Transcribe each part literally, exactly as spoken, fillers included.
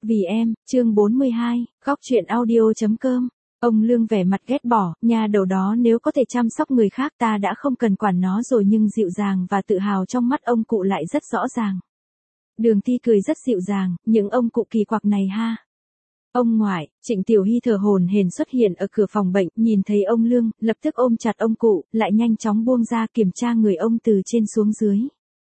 Vì em, chương bốn mươi hai, góc truyện audio.com. Ông Lương vẻ mặt ghét bỏ, nhà đầu đó nếu có thể chăm sóc người khác ta đã không cần quản nó rồi, nhưng dịu dàng và tự hào trong mắt ông cụ lại rất rõ ràng. Đường Thi cười rất dịu dàng, những ông cụ kỳ quặc này ha. Ông ngoại, Trịnh Tiểu Hy thở hổn hển xuất hiện ở cửa phòng bệnh, nhìn thấy ông Lương, lập tức ôm chặt ông cụ, lại nhanh chóng buông ra kiểm tra người ông từ trên xuống dưới.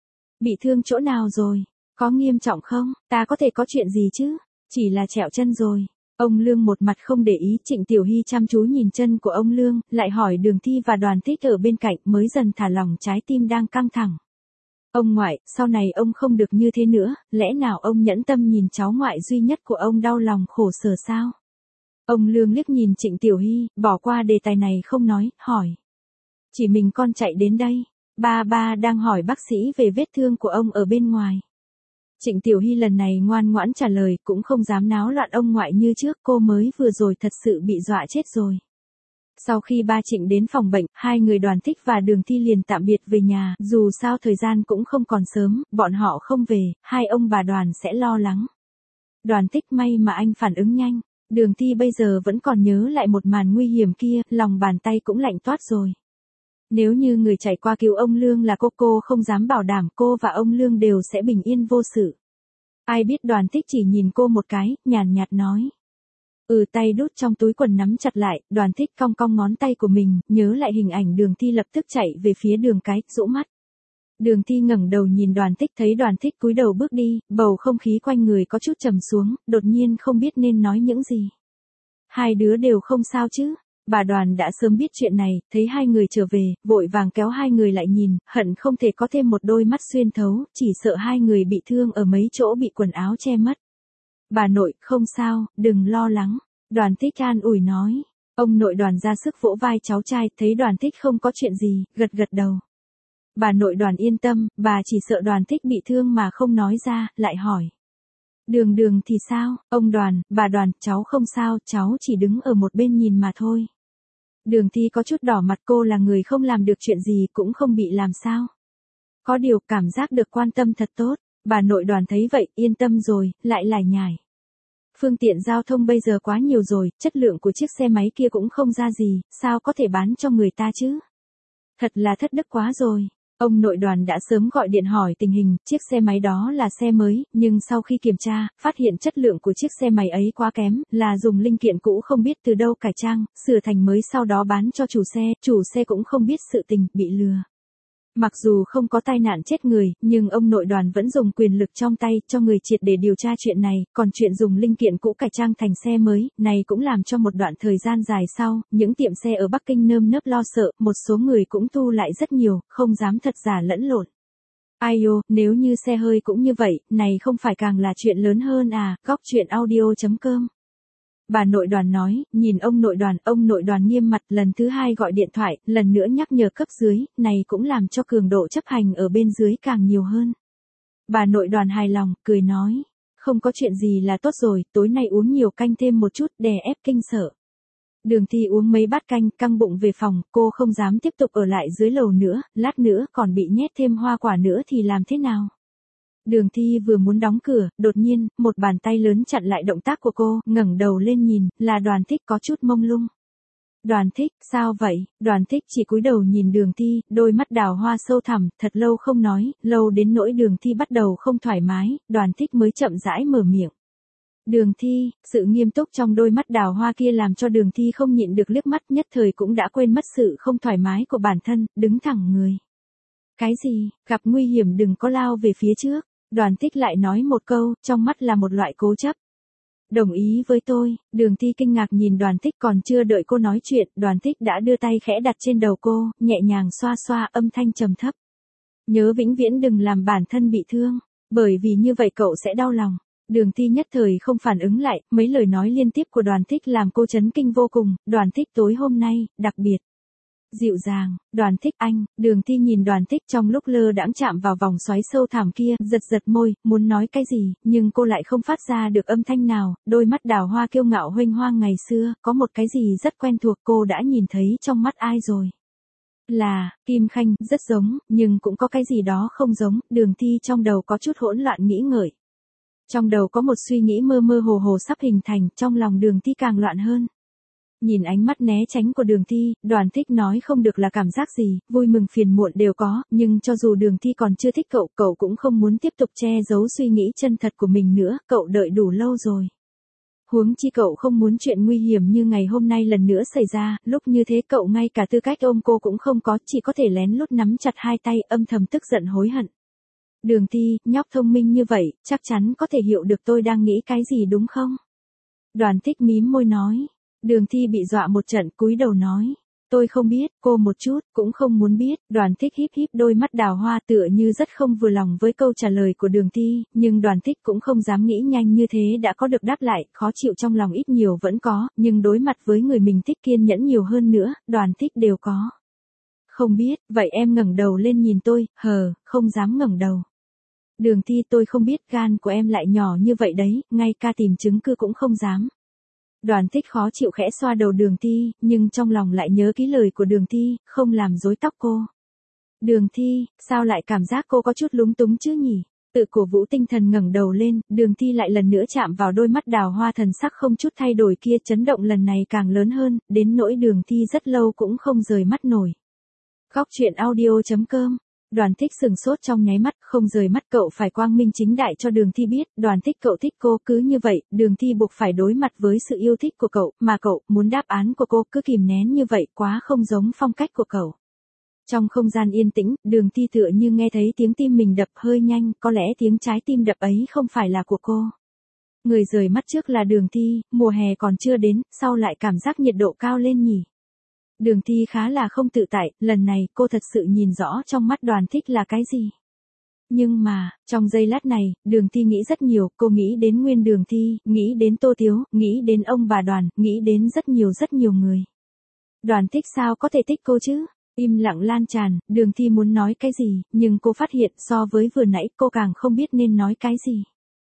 Bị thương chỗ nào rồi? Có nghiêm trọng không? Ta có thể có chuyện gì chứ? Chỉ là trẹo chân rồi. Ông Lương một mặt không để ý. Trịnh Tiểu Hy chăm chú nhìn chân của ông Lương, lại hỏi Đường Thi và Đoàn Tích ở bên cạnh, mới dần thả lỏng trái tim đang căng thẳng. Ông ngoại, sau này ông không được như thế nữa, lẽ nào ông nhẫn tâm nhìn cháu ngoại duy nhất của ông đau lòng khổ sở sao? Ông Lương liếc nhìn Trịnh Tiểu Hy, bỏ qua đề tài này không nói, hỏi. Chỉ mình con chạy đến đây, ba ba đang hỏi bác sĩ về vết thương của ông ở bên ngoài. Trịnh Tiểu Hy lần này ngoan ngoãn trả lời, cũng không dám náo loạn ông ngoại như trước, cô mới vừa rồi thật sự bị dọa chết rồi. Sau khi ba Trịnh đến phòng bệnh, hai người Đoàn Tích và Đường Thi liền tạm biệt về nhà, dù sao thời gian cũng không còn sớm, bọn họ không về, hai ông bà Đoàn sẽ lo lắng. Đoàn Tích may mà anh phản ứng nhanh, Đường Thi bây giờ vẫn còn nhớ lại một màn nguy hiểm kia, lòng bàn tay cũng lạnh toát rồi. Nếu như người chạy qua cứu ông Lương là cô, cô không dám bảo đảm cô và ông Lương đều sẽ bình yên vô sự. Ai biết Đoàn Tích chỉ nhìn cô một cái, nhàn nhạt nói. Ừ, tay đút trong túi quần nắm chặt lại, Đoàn Tích cong cong ngón tay của mình, nhớ lại hình ảnh Đường Thi lập tức chạy về phía Đường cái, rũ mắt. Đường Thi ngẩng đầu nhìn Đoàn Tích, thấy Đoàn Tích cúi đầu bước đi, bầu không khí quanh người có chút trầm xuống, đột nhiên không biết nên nói những gì. Hai đứa đều không sao chứ? Bà Đoàn đã sớm biết chuyện này, thấy hai người trở về, vội vàng kéo hai người lại nhìn, hận không thể có thêm một đôi mắt xuyên thấu, chỉ sợ hai người bị thương ở mấy chỗ bị quần áo che mất. Bà nội, không sao, đừng lo lắng. Đoàn Tích an ủi nói. Ông nội Đoàn ra sức vỗ vai cháu trai, thấy Đoàn Tích không có chuyện gì, gật gật đầu. Bà nội Đoàn yên tâm, bà chỉ sợ Đoàn Tích bị thương mà không nói ra, lại hỏi. Đường Đường thì sao? Ông Đoàn, bà Đoàn, cháu không sao, cháu chỉ đứng ở một bên nhìn mà thôi. Đường Thi có chút đỏ mặt, cô là người không làm được chuyện gì cũng không bị làm sao. Có điều cảm giác được quan tâm thật tốt, bà nội Đoàn thấy vậy, yên tâm rồi, lại lải nhải. Phương tiện giao thông bây giờ quá nhiều rồi, chất lượng của chiếc xe máy kia cũng không ra gì, sao có thể bán cho người ta chứ? Thật là thất đức quá rồi. Ông nội Đoàn đã sớm gọi điện hỏi tình hình, chiếc xe máy đó là xe mới, nhưng sau khi kiểm tra, phát hiện chất lượng của chiếc xe máy ấy quá kém, là dùng linh kiện cũ không biết từ đâu cải trang, sửa thành mới sau đó bán cho chủ xe, chủ xe cũng không biết sự tình, bị lừa. Mặc dù không có tai nạn chết người, nhưng ông nội Đoàn vẫn dùng quyền lực trong tay cho người triệt để điều tra chuyện này, còn chuyện dùng linh kiện cũ cải trang thành xe mới, này cũng làm cho một đoạn thời gian dài sau, những tiệm xe ở Bắc Kinh nơm nớp lo sợ, một số người cũng thu lại rất nhiều, không dám thật giả lẫn lộn. Ai ô, nếu như xe hơi cũng như vậy, này không phải càng là chuyện lớn hơn à, góc truyện audio.com. Bà nội Đoàn nói, nhìn ông nội Đoàn, ông nội Đoàn nghiêm mặt, lần thứ hai gọi điện thoại, lần nữa nhắc nhở cấp dưới, này cũng làm cho cường độ chấp hành ở bên dưới càng nhiều hơn. Bà nội Đoàn hài lòng, cười nói, không có chuyện gì là tốt rồi, tối nay uống nhiều canh thêm một chút, đè ép kinh sợ. Đường Thi uống mấy bát canh, căng bụng về phòng, cô không dám tiếp tục ở lại dưới lầu nữa, lát nữa còn bị nhét thêm hoa quả nữa thì làm thế nào? Đường Thi vừa muốn đóng cửa, đột nhiên, một bàn tay lớn chặn lại động tác của cô, ngẩng đầu lên nhìn, là Đoàn Tích có chút mông lung. Đoàn Tích, sao vậy? Đoàn Tích chỉ cúi đầu nhìn Đường Thi, đôi mắt đào hoa sâu thẳm, thật lâu không nói, lâu đến nỗi Đường Thi bắt đầu không thoải mái, Đoàn Tích mới chậm rãi mở miệng. Đường Thi, sự nghiêm túc trong đôi mắt đào hoa kia làm cho Đường Thi không nhịn được liếc mắt, nhất thời cũng đã quên mất sự không thoải mái của bản thân, đứng thẳng người. Cái gì? Gặp nguy hiểm đừng có lao về phía trước. Đoàn Tích lại nói một câu, trong mắt là một loại cố chấp. Đồng ý với tôi. Đường Thi kinh ngạc nhìn Đoàn Tích, còn chưa đợi cô nói chuyện, Đoàn Tích đã đưa tay khẽ đặt trên đầu cô, nhẹ nhàng xoa xoa, âm thanh trầm thấp. Nhớ vĩnh viễn đừng làm bản thân bị thương, bởi vì như vậy cậu sẽ đau lòng. Đường Thi nhất thời không phản ứng lại, mấy lời nói liên tiếp của Đoàn Tích làm cô chấn kinh vô cùng. Đoàn Tích tối hôm nay, đặc biệt dịu dàng. Đoàn Tích anh. Đường Thi nhìn Đoàn Tích trong lúc lơ đãng chạm vào vòng xoáy sâu thẳm kia, giật giật môi, muốn nói cái gì, nhưng cô lại không phát ra được âm thanh nào, đôi mắt đào hoa kiêu ngạo huênh hoang ngày xưa, có một cái gì rất quen thuộc cô đã nhìn thấy trong mắt ai rồi. Là, Kim Khanh, rất giống, nhưng cũng có cái gì đó không giống, Đường Thi trong đầu có chút hỗn loạn nghĩ ngợi. Trong đầu có một suy nghĩ mơ mơ hồ hồ sắp hình thành, trong lòng Đường Thi càng loạn hơn. Nhìn ánh mắt né tránh của Đường Thi, Đoàn Thích nói không được là cảm giác gì, vui mừng phiền muộn đều có, nhưng cho dù Đường Thi còn chưa thích cậu, cậu cũng không muốn tiếp tục che giấu suy nghĩ chân thật của mình nữa, cậu đợi đủ lâu rồi. Huống chi cậu không muốn chuyện nguy hiểm như ngày hôm nay lần nữa xảy ra, lúc như thế cậu ngay cả tư cách ôm cô cũng không có, chỉ có thể lén lút nắm chặt hai tay, âm thầm tức giận hối hận. Đường Thi, nhóc thông minh như vậy, chắc chắn có thể hiểu được tôi đang nghĩ cái gì đúng không? Đoàn Thích mím môi nói. Đường Thi bị dọa một trận, cúi đầu nói. Tôi không biết, cô một chút, cũng không muốn biết. Đoàn Thích híp híp đôi mắt đào hoa tựa như rất không vừa lòng với câu trả lời của Đường Thi, nhưng Đoàn Thích cũng không dám nghĩ nhanh như thế đã có được đáp lại, khó chịu trong lòng ít nhiều vẫn có, nhưng đối mặt với người mình thích kiên nhẫn nhiều hơn nữa, Đoàn Thích đều có. Không biết, vậy em ngẩng đầu lên nhìn tôi, hờ, không dám ngẩng đầu. Đường Thi, tôi không biết gan của em lại nhỏ như vậy đấy, ngay ca tìm chứng cứ cũng không dám. Đoàn Thích khó chịu khẽ xoa đầu Đường Thi, nhưng trong lòng lại nhớ kỹ lời của Đường Thi, không làm rối tóc cô. Đường Thi, sao lại cảm giác cô có chút lúng túng chứ nhỉ? Tự cổ vũ tinh thần ngẩng đầu lên, Đường Thi lại lần nữa chạm vào đôi mắt đào hoa thần sắc không chút thay đổi kia, chấn động lần này càng lớn hơn, đến nỗi Đường Thi rất lâu cũng không rời mắt nổi. Góc truyện audio chấm com. Đoàn Thích sừng sốt trong nháy mắt, không rời mắt, cậu phải quang minh chính đại cho Đường Thi biết, Đoàn Thích cậu thích cô, cứ như vậy, Đường Thi buộc phải đối mặt với sự yêu thích của cậu, mà cậu muốn đáp án của cô cứ kìm nén như vậy, quá không giống phong cách của cậu. Trong không gian yên tĩnh, Đường Thi tựa như nghe thấy tiếng tim mình đập hơi nhanh, có lẽ tiếng trái tim đập ấy không phải là của cô. Người rời mắt trước là Đường Thi, mùa hè còn chưa đến, sau lại cảm giác nhiệt độ cao lên nhỉ. Đường Thi khá là không tự tại, lần này cô thật sự nhìn rõ trong mắt Đoàn Thích là cái gì. Nhưng mà, trong giây lát này, Đường Thi nghĩ rất nhiều, cô nghĩ đến nguyên Đường Thi, nghĩ đến Tô Tiếu, nghĩ đến ông bà Đoàn, nghĩ đến rất nhiều rất nhiều người. Đoàn Thích sao có thể thích cô chứ? Im lặng lan tràn, Đường Thi muốn nói cái gì, nhưng cô phát hiện so với vừa nãy cô càng không biết nên nói cái gì.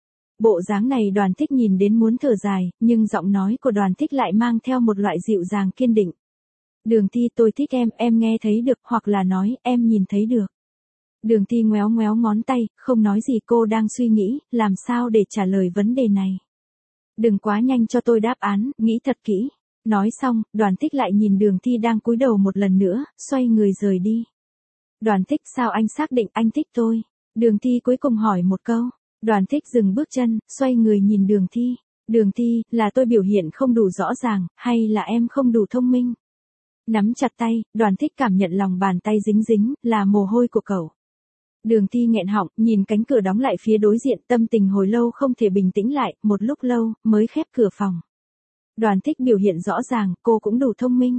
Bộ dáng này Đoàn Thích nhìn đến muốn thở dài, nhưng giọng nói của Đoàn Thích lại mang theo một loại dịu dàng kiên định. Đường Thi, tôi thích em, em nghe thấy được, hoặc là nói, em nhìn thấy được. Đường Thi ngoéo ngoéo ngón tay, không nói gì, cô đang suy nghĩ, làm sao để trả lời vấn đề này. Đừng quá nhanh cho tôi đáp án, nghĩ thật kỹ. Nói xong, Đoàn Thích lại nhìn Đường Thi đang cúi đầu một lần nữa, xoay người rời đi. Đoàn Thích, sao anh xác định anh thích tôi? Đường Thi cuối cùng hỏi một câu. Đoàn Thích dừng bước chân, xoay người nhìn Đường Thi. Đường Thi, là tôi biểu hiện không đủ rõ ràng, hay là em không đủ thông minh? Nắm chặt tay, Đoàn Thích cảm nhận lòng bàn tay dính dính, là mồ hôi của cậu. Đường Thi nghẹn họng, nhìn cánh cửa đóng lại phía đối diện, tâm tình hồi lâu không thể bình tĩnh lại, một lúc lâu, mới khép cửa phòng. Đoàn Thích biểu hiện rõ ràng, cô cũng đủ thông minh.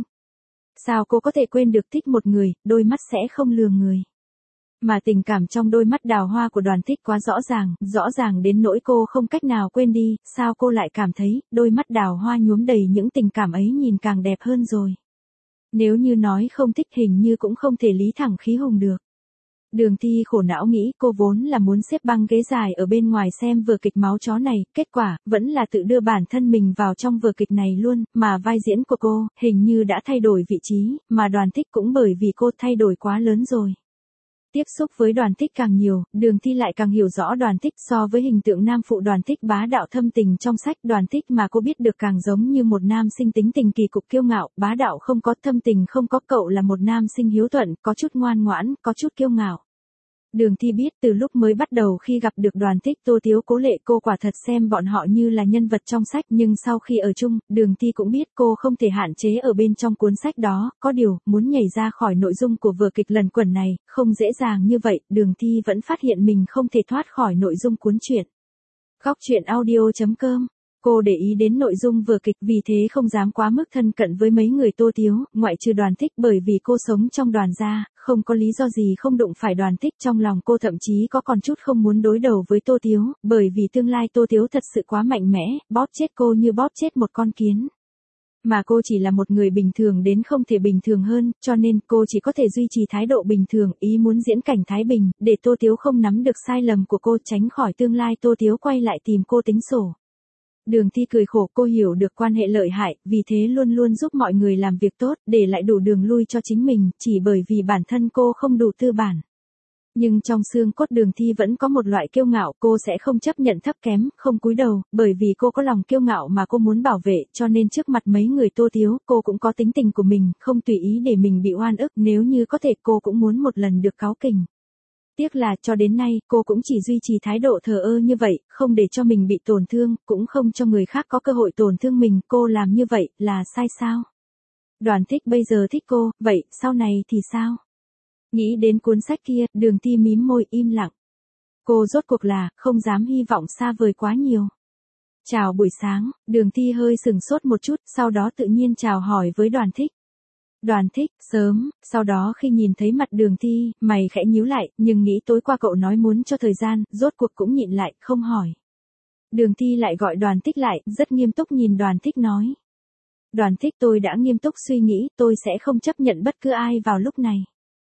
Sao cô có thể quên được thích một người, đôi mắt sẽ không lừa người. Mà tình cảm trong đôi mắt đào hoa của Đoàn Thích quá rõ ràng, rõ ràng đến nỗi cô không cách nào quên đi, sao cô lại cảm thấy, đôi mắt đào hoa nhuốm đầy những tình cảm ấy nhìn càng đẹp hơn rồi. Nếu như nói không thích hình như cũng không thể lý thẳng khí hùng được. Đường Thi khổ não nghĩ cô vốn là muốn xếp băng ghế dài ở bên ngoài xem vở kịch máu chó này, kết quả, vẫn là tự đưa bản thân mình vào trong vở kịch này luôn, mà vai diễn của cô, hình như đã thay đổi vị trí, mà Đoàn Thích cũng bởi vì cô thay đổi quá lớn rồi. Tiếp xúc với Đoàn Thích càng nhiều, Đường Thi lại càng hiểu rõ Đoàn Thích so với hình tượng nam phụ Đoàn Thích bá đạo thâm tình trong sách Đoàn Thích mà cô biết được càng giống như một nam sinh tính tình kỳ cục kiêu ngạo, bá đạo không có, thâm tình không có, cậu là một nam sinh hiếu thuận, có chút ngoan ngoãn, có chút kiêu ngạo. Đường Thi biết từ lúc mới bắt đầu khi gặp được Đoàn Thích Tô Tiếu Cố Lệ cô quả thật xem bọn họ như là nhân vật trong sách, nhưng sau khi ở chung, Đường Thi cũng biết cô không thể hạn chế ở bên trong cuốn sách đó, có điều, muốn nhảy ra khỏi nội dung của vở kịch lần quẩn này, không dễ dàng như vậy, Đường Thi vẫn phát hiện mình không thể thoát khỏi nội dung cuốn truyện. Góc truyện audio chấm com. Cô để ý đến nội dung vở kịch vì thế không dám quá mức thân cận với mấy người Tô Tiếu, ngoại trừ Đoàn Thích bởi vì cô sống trong Đoàn gia, không có lý do gì không đụng phải Đoàn Thích, trong lòng cô thậm chí có còn chút không muốn đối đầu với Tô Tiếu, bởi vì tương lai Tô Tiếu thật sự quá mạnh mẽ, bóp chết cô như bóp chết một con kiến. Mà cô chỉ là một người bình thường đến không thể bình thường hơn, cho nên cô chỉ có thể duy trì thái độ bình thường, ý muốn diễn cảnh thái bình, để Tô Tiếu không nắm được sai lầm của cô, tránh khỏi tương lai Tô Tiếu quay lại tìm cô tính sổ. Đường Thi cười khổ, cô hiểu được quan hệ lợi hại, vì thế luôn luôn giúp mọi người làm việc tốt, để lại đủ đường lui cho chính mình, chỉ bởi vì bản thân cô không đủ tư bản. Nhưng trong xương cốt Đường Thi vẫn có một loại kiêu ngạo, cô sẽ không chấp nhận thấp kém, không cúi đầu, bởi vì cô có lòng kiêu ngạo mà cô muốn bảo vệ, cho nên trước mặt mấy người Tô Thiếu, cô cũng có tính tình của mình, không tùy ý để mình bị oan ức, nếu như có thể cô cũng muốn một lần được cáu kỉnh. Tiếc là cho đến nay, cô cũng chỉ duy trì thái độ thờ ơ như vậy, không để cho mình bị tổn thương, cũng không cho người khác có cơ hội tổn thương mình, cô làm như vậy, là sai sao? Đoàn Thích bây giờ thích cô, vậy, sau này thì sao? Nghĩ đến cuốn sách kia, Đường Thi mím môi im lặng. Cô rốt cuộc là, không dám hy vọng xa vời quá nhiều. Chào buổi sáng, Đường Thi hơi sừng sốt một chút, sau đó tự nhiên chào hỏi với Đoàn Thích. Đoàn Thích, sớm, sau đó khi nhìn thấy mặt Đường Thi, mày khẽ nhíu lại, nhưng nghĩ tối qua cậu nói muốn cho thời gian, rốt cuộc cũng nhịn lại, không hỏi. Đường Thi lại gọi Đoàn Thích lại, rất nghiêm túc nhìn Đoàn Thích nói. Đoàn Thích, tôi đã nghiêm túc suy nghĩ, tôi sẽ không chấp nhận bất cứ ai vào lúc này.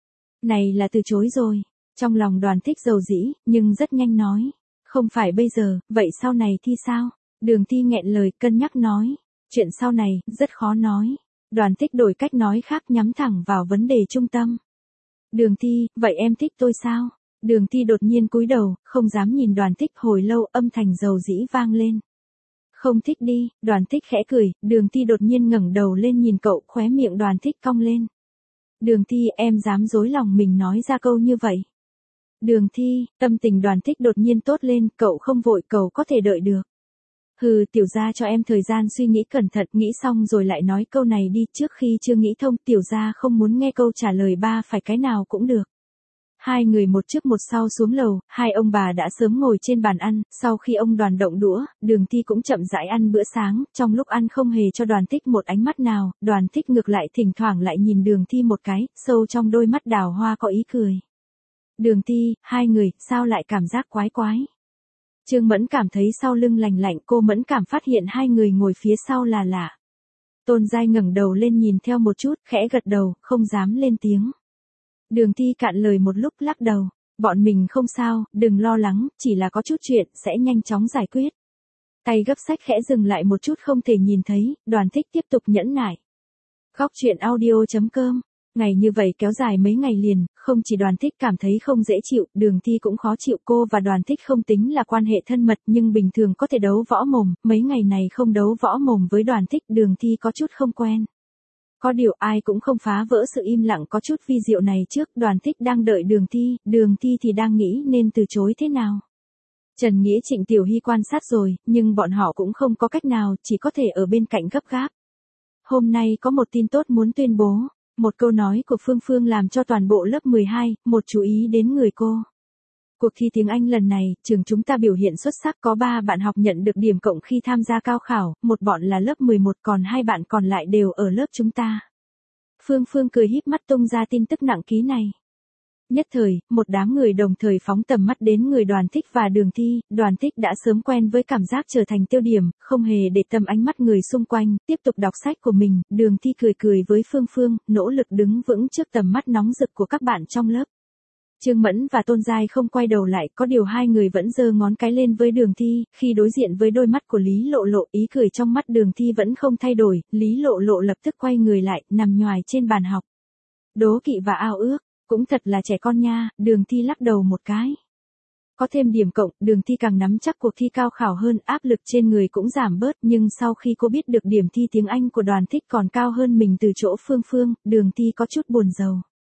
Này là từ chối rồi. Trong lòng Đoàn Thích dầu dĩ, nhưng rất nhanh nói. Không phải bây giờ, vậy sau này thì sao? Đường Thi nghẹn lời, cân nhắc nói. Chuyện sau này, rất khó nói. Đoàn Thích đổi cách nói khác, nhắm thẳng vào vấn đề trung tâm. Đường Thi, vậy em thích tôi sao? Đường Thi đột nhiên cúi đầu, không dám nhìn Đoàn Thích, hồi lâu âm thanh dầu dĩ vang lên. Không thích đi, Đoàn Thích khẽ cười, Đường Thi đột nhiên ngẩng đầu lên nhìn cậu, khóe miệng Đoàn Thích cong lên. Đường Thi, em dám dối lòng mình nói ra câu như vậy. Đường Thi, tâm tình Đoàn Thích đột nhiên tốt lên, cậu không vội, cậu có thể đợi được. Hừ, tiểu gia cho em thời gian suy nghĩ cẩn thận, nghĩ xong rồi lại nói câu này đi, trước khi chưa nghĩ thông, tiểu gia không muốn nghe câu trả lời ba phải cái nào cũng được. Hai người một trước một sau xuống lầu, hai ông bà đã sớm ngồi trên bàn ăn, sau khi ông Đoàn động đũa, Đường Thi cũng chậm rãi ăn bữa sáng, trong lúc ăn không hề cho Đoàn Thích một ánh mắt nào, Đoàn Thích ngược lại thỉnh thoảng lại nhìn Đường Thi một cái, sâu trong đôi mắt đào hoa có ý cười. Đường Thi, hai người, sao lại cảm giác quái quái? Trương Mẫn cảm thấy sau lưng lành lạnh, cô Mẫn cảm phát hiện hai người ngồi phía sau là lạ. Tôn Giai ngẩng đầu lên nhìn theo một chút, khẽ gật đầu, không dám lên tiếng. Đường Thi cạn lời một lúc lắc đầu, bọn mình không sao, đừng lo lắng, chỉ là có chút chuyện, sẽ nhanh chóng giải quyết. Tay gấp sách khẽ dừng lại một chút không thể nhìn thấy, Đoàn Thích tiếp tục nhẫn nại. Góc truyện audio chấm com. Ngày như vậy kéo dài mấy ngày liền, không chỉ Đoàn Thích cảm thấy không dễ chịu, Đường Thi cũng khó chịu, cô và Đoàn Thích không tính là quan hệ thân mật nhưng bình thường có thể đấu võ mồm, mấy ngày này không đấu võ mồm với Đoàn Thích, Đường Thi có chút không quen. Có điều ai cũng không phá vỡ sự im lặng có chút vi diệu này trước, Đoàn Thích đang đợi Đường Thi, Đường Thi thì đang nghĩ nên từ chối thế nào. Trần Nghĩa Trịnh Tiểu Hy quan sát rồi, nhưng bọn họ cũng không có cách nào, chỉ có thể ở bên cạnh gấp gáp. Hôm nay có một tin tốt muốn tuyên bố. Một câu nói của Phương Phương làm cho toàn bộ lớp mười hai, một chú ý đến người cô. Cuộc thi tiếng Anh lần này, trường chúng ta biểu hiện xuất sắc, có ba bạn học nhận được điểm cộng khi tham gia cao khảo, một bọn là lớp mười một, còn hai bạn còn lại đều ở lớp chúng ta. Phương Phương cười híp mắt tung ra tin tức nặng ký này. Nhất thời, một đám người đồng thời phóng tầm mắt đến người Đoàn Thích và Đường Thi, Đoàn Thích đã sớm quen với cảm giác trở thành tiêu điểm, không hề để tâm ánh mắt người xung quanh, tiếp tục đọc sách của mình, Đường Thi cười cười với Phương Phương, nỗ lực đứng vững trước tầm mắt nóng rực của các bạn trong lớp. Trương Mẫn và Tôn Giai không quay đầu lại, có điều hai người vẫn giơ ngón cái lên với Đường Thi, khi đối diện với đôi mắt của Lý Lộ Lộ, ý cười trong mắt Đường Thi vẫn không thay đổi, Lý Lộ Lộ lập tức quay người lại, nằm nhoài trên bàn học. Đố kỵ và ao ước. Cũng thật là trẻ con nha, Đường Thi lắc đầu một cái. Có thêm điểm cộng, Đường Thi càng nắm chắc cuộc thi cao khảo hơn, áp lực trên người cũng giảm bớt, nhưng sau khi cô biết được điểm thi tiếng Anh của Đoàn Thích còn cao hơn mình từ chỗ Phương Phương, Đường Thi có chút buồn rầu.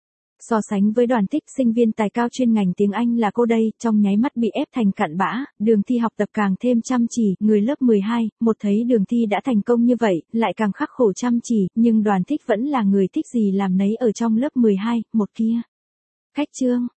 So sánh với Đoàn Thích, sinh viên tài cao chuyên ngành tiếng Anh là cô đây, trong nháy mắt bị ép thành cặn bã, Đường Thi học tập càng thêm chăm chỉ, người lớp mười hai, một thấy Đường Thi đã thành công như vậy, lại càng khắc khổ chăm chỉ, nhưng Đoàn Thích vẫn là người thích gì làm nấy ở trong lớp mười hai, một kia. Khách chương.